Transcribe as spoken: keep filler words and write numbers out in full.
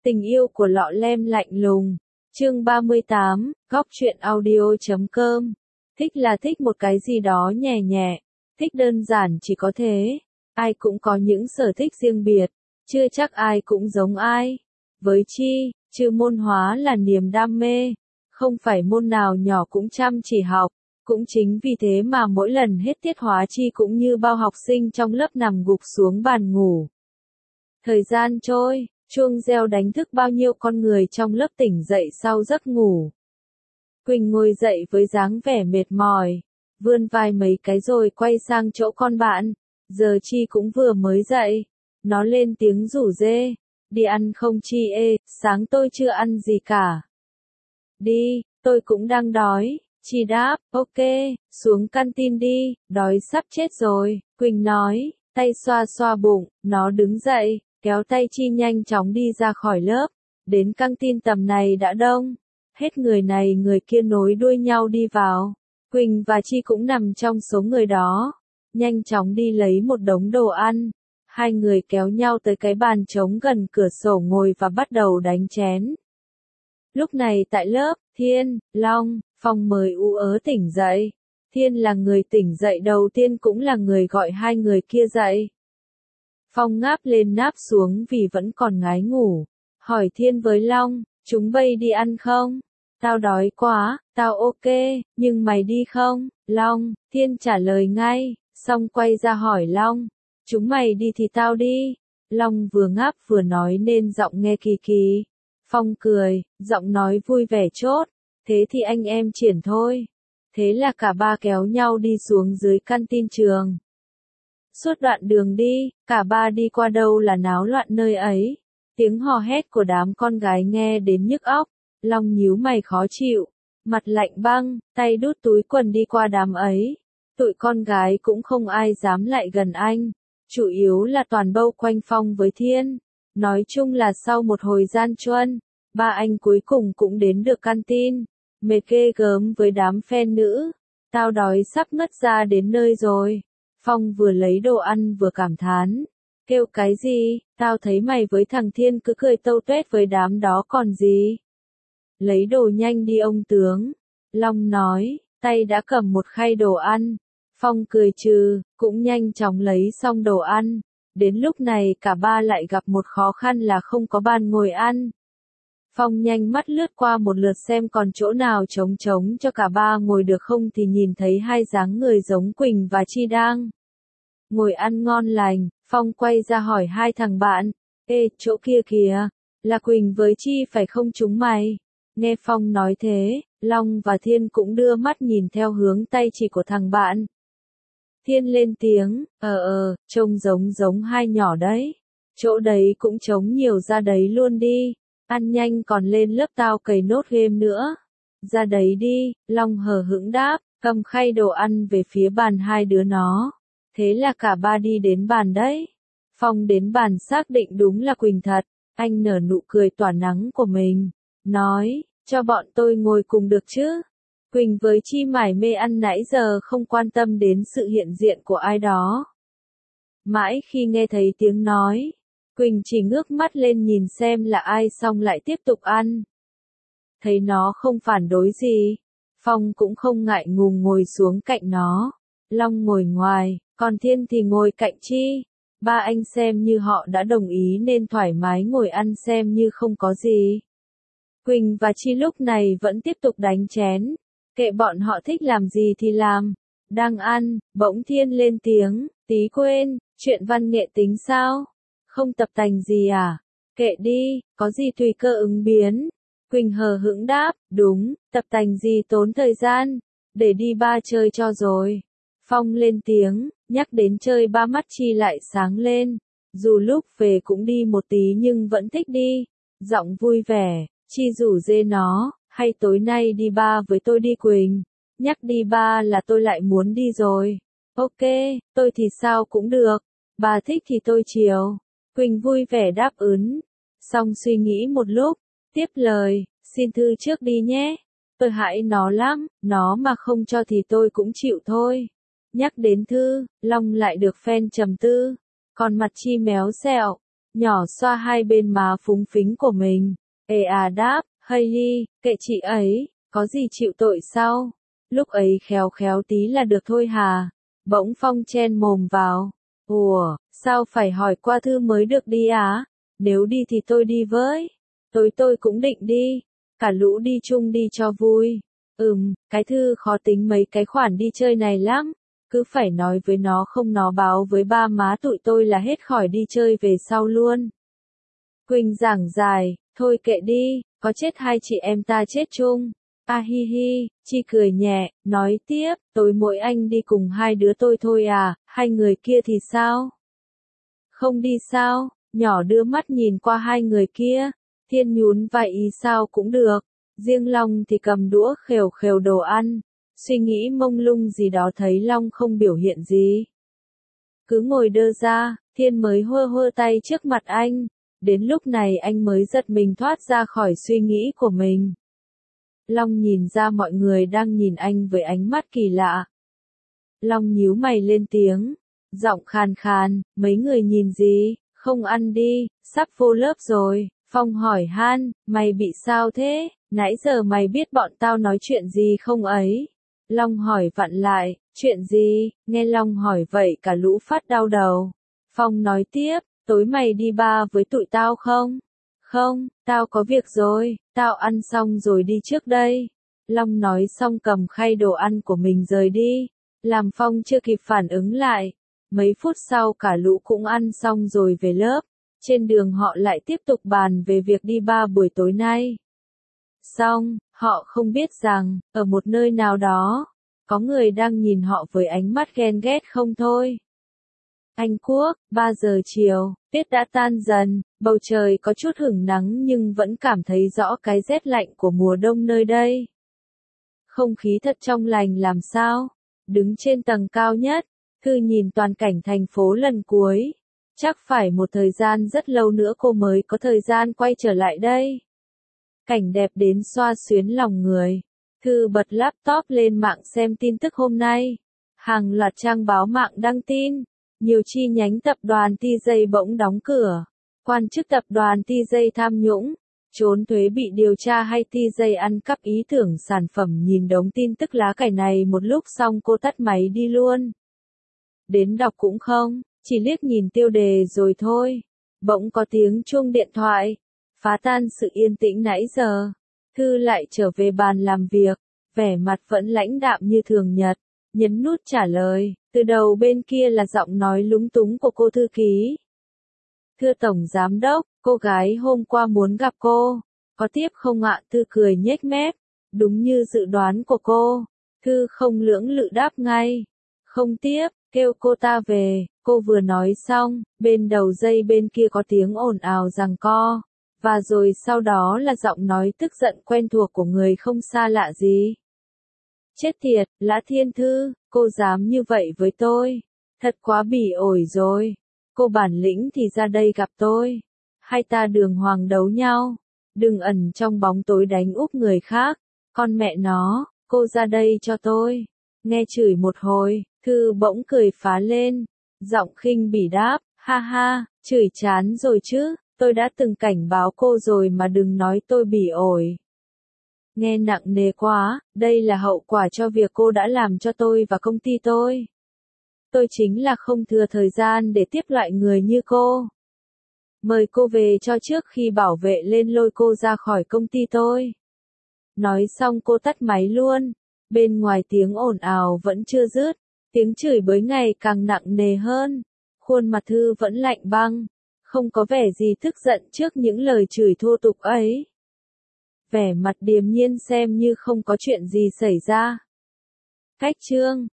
Tình yêu của lọ lem lạnh lùng. Chương ba mươi tám, góc truyện audio chấm com. Thích là thích một cái gì đó nhẹ nhẹ. Thích đơn giản chỉ có thế. Ai cũng có những sở thích riêng biệt. Chưa chắc ai cũng giống ai. Với Chi, trừ môn hóa là niềm đam mê. Không phải môn nào nhỏ cũng chăm chỉ học. Cũng chính vì thế mà mỗi lần hết tiết hóa Chi cũng như bao học sinh trong lớp nằm gục xuống bàn ngủ. Thời gian trôi, chuông reo đánh thức bao nhiêu con người trong lớp tỉnh dậy sau giấc ngủ. Quỳnh ngồi dậy với dáng vẻ mệt mỏi, vươn vai mấy cái rồi quay sang chỗ con bạn. Giờ Chi cũng vừa mới dậy. Nó lên tiếng rủ rê. Đi ăn không Chi ê, sáng tôi chưa ăn gì cả. Đi, tôi cũng đang đói. Chi đáp, ok, xuống canteen đi, đói sắp chết rồi. Quỳnh nói, tay xoa xoa bụng, nó đứng dậy, kéo tay Chi nhanh chóng đi ra khỏi lớp. Đến căng tin tầm này đã đông. Hết người này người kia nối đuôi nhau đi vào. Quỳnh và Chi cũng nằm trong số người đó. Nhanh chóng đi lấy một đống đồ ăn. Hai người kéo nhau tới cái bàn trống gần cửa sổ ngồi và bắt đầu đánh chén. Lúc này tại lớp, Thiên, Long, Phong mới ú ớ tỉnh dậy. Thiên là người tỉnh dậy đầu tiên cũng là người gọi hai người kia dậy. Phong ngáp lên náp xuống vì vẫn còn ngái ngủ. Hỏi Thiên với Long, chúng bay đi ăn không? Tao đói quá, tao ok, nhưng mày đi không? Long, Thiên trả lời ngay, xong quay ra hỏi Long, chúng mày đi thì tao đi. Long vừa ngáp vừa nói nên giọng nghe kỳ kỳ. Phong cười, giọng nói vui vẻ chốt, thế thì anh em triển thôi. Thế là cả ba kéo nhau đi xuống dưới canteen trường. Suốt đoạn đường đi, cả ba đi qua đâu là náo loạn nơi ấy. Tiếng hò hét của đám con gái nghe đến nhức óc. Long nhíu mày khó chịu, mặt lạnh băng, tay đút túi quần đi qua đám ấy. Tụi con gái cũng không ai dám lại gần anh. Chủ yếu là toàn bâu quanh Phong với Thiên. Nói chung là sau một hồi gian truân, ba anh cuối cùng cũng đến được canteen. Mệt ghê gớm với đám fan nữ. Tao đói sắp ngất ra đến nơi rồi. Phong vừa lấy đồ ăn vừa cảm thán. Kêu cái gì, tao thấy mày với thằng Thiên cứ cười tâu tuét với đám đó còn gì. Lấy đồ nhanh đi ông tướng. Long nói, tay đã cầm một khay đồ ăn. Phong cười trừ, cũng nhanh chóng lấy xong đồ ăn. Đến lúc này cả ba lại gặp một khó khăn là không có bàn ngồi ăn. Phong nhanh mắt lướt qua một lượt xem còn chỗ nào trống trống cho cả ba ngồi được không thì nhìn thấy hai dáng người giống Quỳnh và Chi đang ngồi ăn ngon lành. Phong quay ra hỏi hai thằng bạn, ê, chỗ kia kìa, là Quỳnh với Chi phải không chúng mày? Nghe Phong nói thế, Long và Thiên cũng đưa mắt nhìn theo hướng tay chỉ của thằng bạn. Thiên lên tiếng, ờ ờ, trông giống giống hai nhỏ đấy. Chỗ đấy cũng trống nhiều ra đấy luôn đi. Ăn nhanh còn lên lớp tao cày nốt game nữa. Ra đấy đi, Long hờ hững đáp, cầm khay đồ ăn về phía bàn hai đứa nó. Thế là cả ba đi đến bàn đấy. Phong đến bàn xác định đúng là Quỳnh thật. Anh nở nụ cười tỏa nắng của mình. Nói, cho bọn tôi ngồi cùng được chứ. Quỳnh với Chi mải mê ăn nãy giờ không quan tâm đến sự hiện diện của ai đó. Mãi khi nghe thấy tiếng nói, Quỳnh chỉ ngước mắt lên nhìn xem là ai xong lại tiếp tục ăn. Thấy nó không phản đối gì, Phong cũng không ngại ngùng ngồi xuống cạnh nó. Long ngồi ngoài, còn Thiên thì ngồi cạnh Chi. Ba anh xem như họ đã đồng ý nên thoải mái ngồi ăn xem như không có gì. Quỳnh và Chi lúc này vẫn tiếp tục đánh chén. Kệ bọn họ thích làm gì thì làm. Đang ăn, bỗng Thiên lên tiếng, tí quên, chuyện văn nghệ tính sao? Không tập tành gì à? Kệ đi, có gì tùy cơ ứng biến. Quỳnh hờ hững đáp, đúng, tập tành gì tốn thời gian, để đi ba chơi cho rồi. Phong lên tiếng, nhắc đến chơi ba mắt Chi lại sáng lên. Dù lúc về cũng đi một tí nhưng vẫn thích đi. Giọng vui vẻ, Chi rủ dê nó, hay tối nay đi ba với tôi đi Quỳnh. Nhắc đi ba là tôi lại muốn đi rồi. Ok, tôi thì sao cũng được. Bà thích thì tôi chiều. Quỳnh vui vẻ đáp ứng. Xong suy nghĩ một lúc, tiếp lời, xin thư trước đi nhé. Tôi hại nó lắm, nó mà không cho thì tôi cũng chịu thôi. Nhắc đến thư, Long lại được fan trầm tư. Còn mặt Chi méo xẹo. nhỏ xoa hai bên má phúng phính của mình. Ê à đáp, Hailey, kệ chị ấy, có gì chịu tội sao? Lúc ấy khéo khéo tí là được thôi hà. Bỗng Phong chen mồm vào. Ủa, sao phải hỏi qua Thư mới được đi á? Nếu đi thì tôi đi với. Tối tôi cũng định đi. Cả lũ đi chung đi cho vui. Ừm, cái Thư khó tính mấy cái khoản đi chơi này lắm. Cứ phải nói với nó không nó báo với ba má tụi tôi là hết khỏi đi chơi về sau luôn. Quỳnh giảng dài, thôi kệ đi, có chết hai chị em ta chết chung. A hi hi, Chi cười nhẹ, nói tiếp, tối mỗi anh đi cùng hai đứa tôi thôi à, hai người kia thì sao? Không đi sao? Nhỏ đưa mắt nhìn qua hai người kia, Thiên nhún vai ý sao cũng được, riêng Long thì cầm đũa khều khều đồ ăn, suy nghĩ mông lung gì đó thấy Long không biểu hiện gì. Cứ ngồi đơ ra, Thiên mới hơ hơ tay trước mặt anh, đến lúc này anh mới giật mình thoát ra khỏi suy nghĩ của mình. Long nhìn ra mọi người đang nhìn anh với ánh mắt kỳ lạ. Long nhíu mày lên tiếng, giọng khàn khàn, mấy người nhìn gì, không ăn đi, sắp vô lớp rồi. Phong hỏi han, mày bị sao thế, nãy giờ mày biết bọn tao nói chuyện gì không ấy? Long hỏi vặn lại, chuyện gì, nghe Long hỏi vậy cả lũ phát đau đầu. Phong nói tiếp, tối mày đi bar với tụi tao không? Không, tao có việc rồi, tao ăn xong rồi đi trước đây. Long nói xong cầm khay đồ ăn của mình rời đi, làm Phong chưa kịp phản ứng lại. Mấy phút sau cả lũ cũng ăn xong rồi về lớp, trên đường họ lại tiếp tục bàn về việc đi bar buổi tối nay. Xong, họ không biết rằng, ở một nơi nào đó, có người đang nhìn họ với ánh mắt ghen ghét không thôi. Anh Quốc, ba giờ chiều, tuyết đã tan dần, bầu trời có chút hửng nắng nhưng vẫn cảm thấy rõ cái rét lạnh của mùa đông nơi đây. Không khí thật trong lành làm sao? Đứng trên tầng cao nhất, Thư nhìn toàn cảnh thành phố lần cuối. Chắc phải một thời gian rất lâu nữa cô mới có thời gian quay trở lại đây. Cảnh đẹp đến xoa xuyến lòng người. Thư bật laptop lên mạng xem tin tức hôm nay. Hàng loạt trang báo mạng đăng tin. Nhiều chi nhánh tập đoàn tê gi bỗng đóng cửa. Quan chức tập đoàn tê gi tham nhũng, trốn thuế bị điều tra hay tê gi ăn cắp ý tưởng sản phẩm. Nhìn đống tin tức lá cải này một lúc xong cô tắt máy đi luôn. Đến đọc cũng không, chỉ liếc nhìn tiêu đề rồi thôi. Bỗng có tiếng chuông điện thoại, phá tan sự yên tĩnh nãy giờ. Thư lại trở về bàn làm việc, vẻ mặt vẫn lãnh đạm như thường nhật, nhấn nút trả lời. Từ đầu bên kia là giọng nói lúng túng của cô thư ký. Thưa Tổng Giám đốc, cô gái hôm qua muốn gặp cô. Có tiếp không ạ? Thư cười nhếch mép. Đúng như dự đoán của cô. Thư không lưỡng lự đáp ngay. Không tiếp, kêu cô ta về. Cô vừa nói xong, bên đầu dây bên kia có tiếng ồn ào giằng co. Và rồi sau đó là giọng nói tức giận quen thuộc của người không xa lạ gì. Chết tiệt, Lã Thiên Thư, cô dám như vậy với tôi. Thật quá bỉ ổi rồi. Cô bản lĩnh thì ra đây gặp tôi. Hai ta đường hoàng đấu nhau. Đừng ẩn trong bóng tối đánh úp người khác. Con mẹ nó, cô ra đây cho tôi. Nghe chửi một hồi, Thư bỗng cười phá lên. Giọng khinh bỉ đáp, ha ha, chửi chán rồi chứ. Tôi đã từng cảnh báo cô rồi mà đừng nói tôi bỉ ổi. Nghe nặng nề quá, đây là hậu quả cho việc cô đã làm cho tôi và công ty tôi. Tôi chính là không thừa thời gian để tiếp loại người như cô. Mời cô về cho trước khi bảo vệ lên lôi cô ra khỏi công ty tôi. Nói xong cô tắt máy luôn. Bên ngoài tiếng ồn ào vẫn chưa dứt, tiếng chửi bới ngày càng nặng nề hơn. Khuôn mặt Thư vẫn lạnh băng, không có vẻ gì tức giận trước những lời chửi thô tục ấy. Vẻ mặt điềm nhiên xem như không có chuyện gì xảy ra. Cách chương